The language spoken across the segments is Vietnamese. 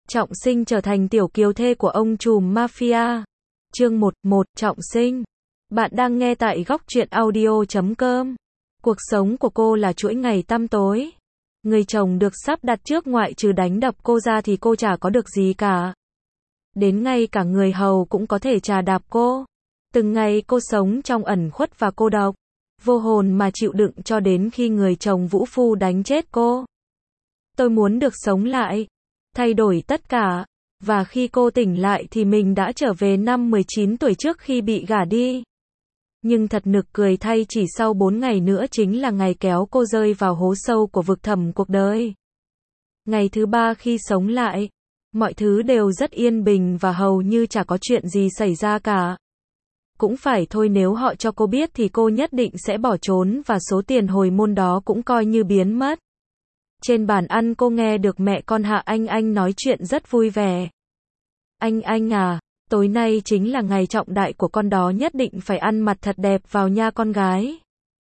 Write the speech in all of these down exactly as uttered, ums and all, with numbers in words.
Trọng Sinh trở thành tiểu kiều thê của ông trùm mafia. Chương một, một, Trọng Sinh. Bạn đang nghe tại góc truyện audio chấm com. Cuộc sống của cô là chuỗi ngày tăm tối. Người chồng được sắp đặt trước ngoại trừ đánh đập cô ra thì cô chả có được gì cả. Đến ngay cả người hầu cũng có thể chà đạp cô. Từng ngày cô sống trong ẩn khuất và cô độc. Vô hồn mà chịu đựng cho đến khi người chồng vũ phu đánh chết cô. Tôi muốn được sống lại. Thay đổi tất cả. Và khi cô tỉnh lại thì mình đã trở về năm mười chín tuổi trước khi bị gả đi. Nhưng thật nực cười thay, chỉ sau bốn ngày nữa chính là ngày kéo cô rơi vào hố sâu của vực thẳm cuộc đời. Ngày thứ ba khi sống lại, mọi thứ đều rất yên bình và hầu như chả có chuyện gì xảy ra cả. Cũng phải thôi, nếu họ cho cô biết thì cô nhất định sẽ bỏ trốn và số tiền hồi môn đó cũng coi như biến mất. Trên bàn ăn cô nghe được mẹ con Hạ Anh Anh nói chuyện rất vui vẻ. Anh Anh à, tối nay chính là ngày trọng đại của con đó, nhất định phải ăn mặc thật đẹp vào nha con gái.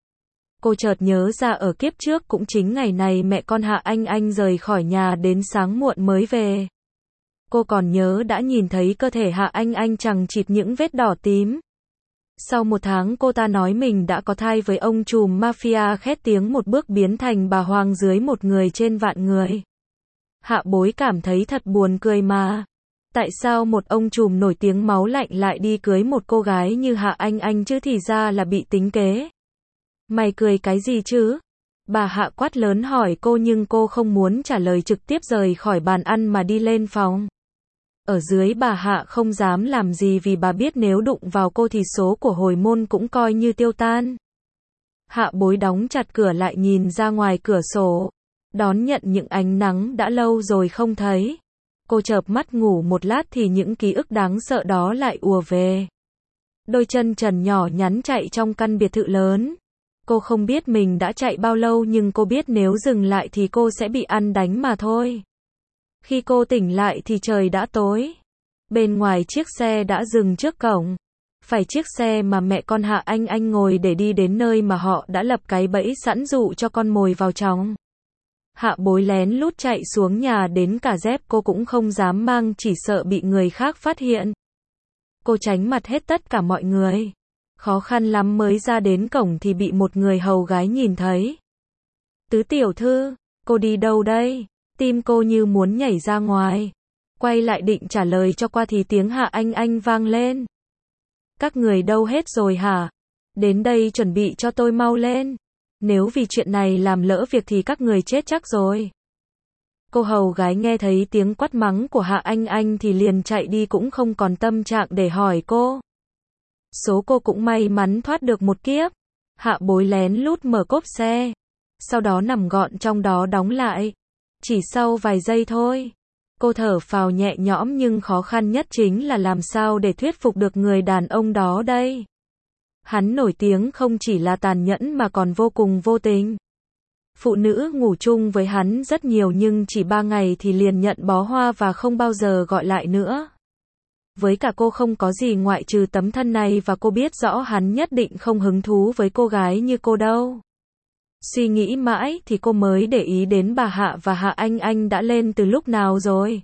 Cô chợt nhớ ra ở kiếp trước cũng chính ngày này mẹ con Hạ Anh Anh rời khỏi nhà đến sáng muộn mới về. Cô còn nhớ đã nhìn thấy cơ thể Hạ Anh Anh chằng chịt những vết đỏ tím. Sau một tháng cô ta nói mình đã có thai với ông trùm mafia khét tiếng, một bước biến thành bà hoàng dưới một người trên vạn người. Hạ Bối cảm thấy thật buồn cười mà. Tại sao một ông trùm nổi tiếng máu lạnh lại đi cưới một cô gái như Hạ Anh Anh chứ, thì ra là bị tính kế. Mày cười cái gì chứ? Bà Hạ quát lớn hỏi cô, nhưng cô không muốn trả lời, trực tiếp rời khỏi bàn ăn mà đi lên phòng. Ở dưới bà Hạ không dám làm gì vì bà biết nếu đụng vào cô thì số của hồi môn cũng coi như tiêu tan. Hạ Bối đóng chặt cửa lại, nhìn ra ngoài cửa sổ, đón nhận những ánh nắng đã lâu rồi không thấy. Cô chợp mắt ngủ một lát thì những ký ức đáng sợ đó lại ùa về. Đôi chân trần nhỏ nhắn chạy trong căn biệt thự lớn. Cô không biết mình đã chạy bao lâu, nhưng cô biết nếu dừng lại thì cô sẽ bị ăn đánh mà thôi. Khi cô tỉnh lại thì trời đã tối. Bên ngoài chiếc xe đã dừng trước cổng. Phải chiếc xe mà mẹ con Hạ Anh Anh ngồi để đi đến nơi mà họ đã lập cái bẫy sẵn dụ cho con mồi vào trong. Hạ Bối lén lút chạy xuống nhà, đến cả dép cô cũng không dám mang, chỉ sợ bị người khác phát hiện. Cô tránh mặt hết tất cả mọi người. Khó khăn lắm mới ra đến cổng thì bị một người hầu gái nhìn thấy. Tứ tiểu thư, cô đi đâu đây? Tim cô như muốn nhảy ra ngoài. Quay lại định trả lời cho qua thì tiếng Hạ Anh Anh vang lên. Các người đâu hết rồi hả? Đến đây chuẩn bị cho tôi mau lên. Nếu vì chuyện này làm lỡ việc thì các người chết chắc rồi. Cô hầu gái nghe thấy tiếng quát mắng của Hạ Anh Anh thì liền chạy đi, cũng không còn tâm trạng để hỏi cô. Số cô cũng may mắn thoát được một kiếp. Hạ Bối lén lút mở cốp xe, sau đó nằm gọn trong đó đóng lại. Chỉ sau vài giây thôi, cô thở phào nhẹ nhõm, nhưng khó khăn nhất chính là làm sao để thuyết phục được người đàn ông đó đây. Hắn nổi tiếng không chỉ là tàn nhẫn mà còn vô cùng vô tình. Phụ nữ ngủ chung với hắn rất nhiều, nhưng chỉ ba ngày thì liền nhận bó hoa và không bao giờ gọi lại nữa. Với cả cô không có gì ngoại trừ tấm thân này, và cô biết rõ hắn nhất định không hứng thú với cô gái như cô đâu. Suy nghĩ mãi thì cô mới để ý đến bà Hạ và Hạ Anh Anh đã lên từ lúc nào rồi.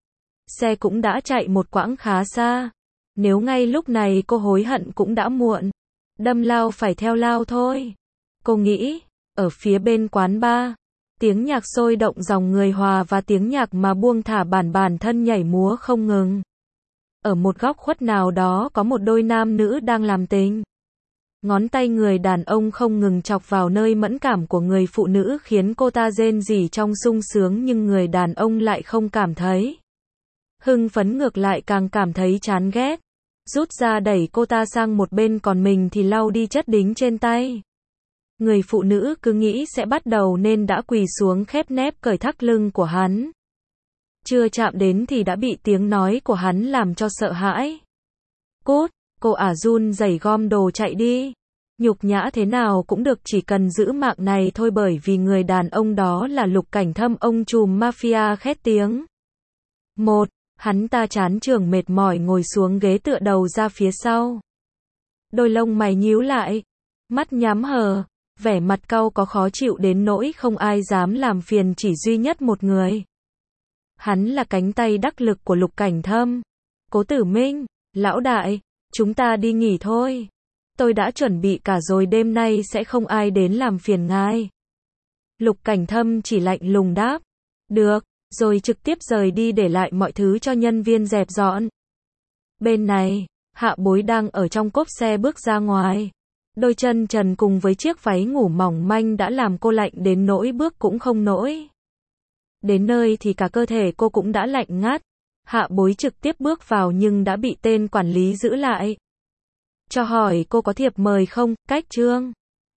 Xe cũng đã chạy một quãng khá xa. Nếu ngay lúc này cô hối hận cũng đã muộn. Đâm lao phải theo lao thôi. Cô nghĩ, ở phía bên quán bar, tiếng nhạc sôi động, dòng người hòa và tiếng nhạc mà buông thả bản bản thân nhảy múa không ngừng. Ở một góc khuất nào đó có một đôi nam nữ đang làm tình. Ngón tay người đàn ông không ngừng chọc vào nơi mẫn cảm của người phụ nữ, khiến cô ta rên rỉ trong sung sướng, nhưng người đàn ông lại không cảm thấy hưng phấn, ngược lại càng cảm thấy chán ghét. Rút ra đẩy cô ta sang một bên, còn mình thì lau đi chất đính trên tay. Người phụ nữ cứ nghĩ sẽ bắt đầu nên đã quỳ xuống khép nép cởi thắt lưng của hắn. Chưa chạm đến thì đã bị tiếng nói của hắn làm cho sợ hãi. Cút, cô ả run rẩy gom đồ chạy đi. Nhục nhã thế nào cũng được, chỉ cần giữ mạng này thôi, bởi vì người đàn ông đó là Lục Cảnh Thâm, ông trùm mafia khét tiếng. Một, hắn ta chán chường mệt mỏi ngồi xuống ghế, tựa đầu ra phía sau. Đôi lông mày nhíu lại, mắt nhắm hờ, vẻ mặt cau có khó chịu đến nỗi không ai dám làm phiền chỉ duy nhất một người. Hắn là cánh tay đắc lực của Lục Cảnh Thâm. Cố Tử Minh, lão đại, chúng ta đi nghỉ thôi. Tôi đã chuẩn bị cả rồi, đêm nay sẽ không ai đến làm phiền ngài. Lục Cảnh Thâm chỉ lạnh lùng đáp. Được, rồi trực tiếp rời đi để lại mọi thứ cho nhân viên dẹp dọn. Bên này, Hạ Bối đang ở trong cốp xe bước ra ngoài. Đôi chân trần cùng với chiếc váy ngủ mỏng manh đã làm cô lạnh đến nỗi bước cũng không nổi. Đến nơi thì cả cơ thể cô cũng đã lạnh ngắt. Hạ Bối trực tiếp bước vào nhưng đã bị tên quản lý giữ lại. Cho hỏi cô có thiệp mời không, Cách Trương?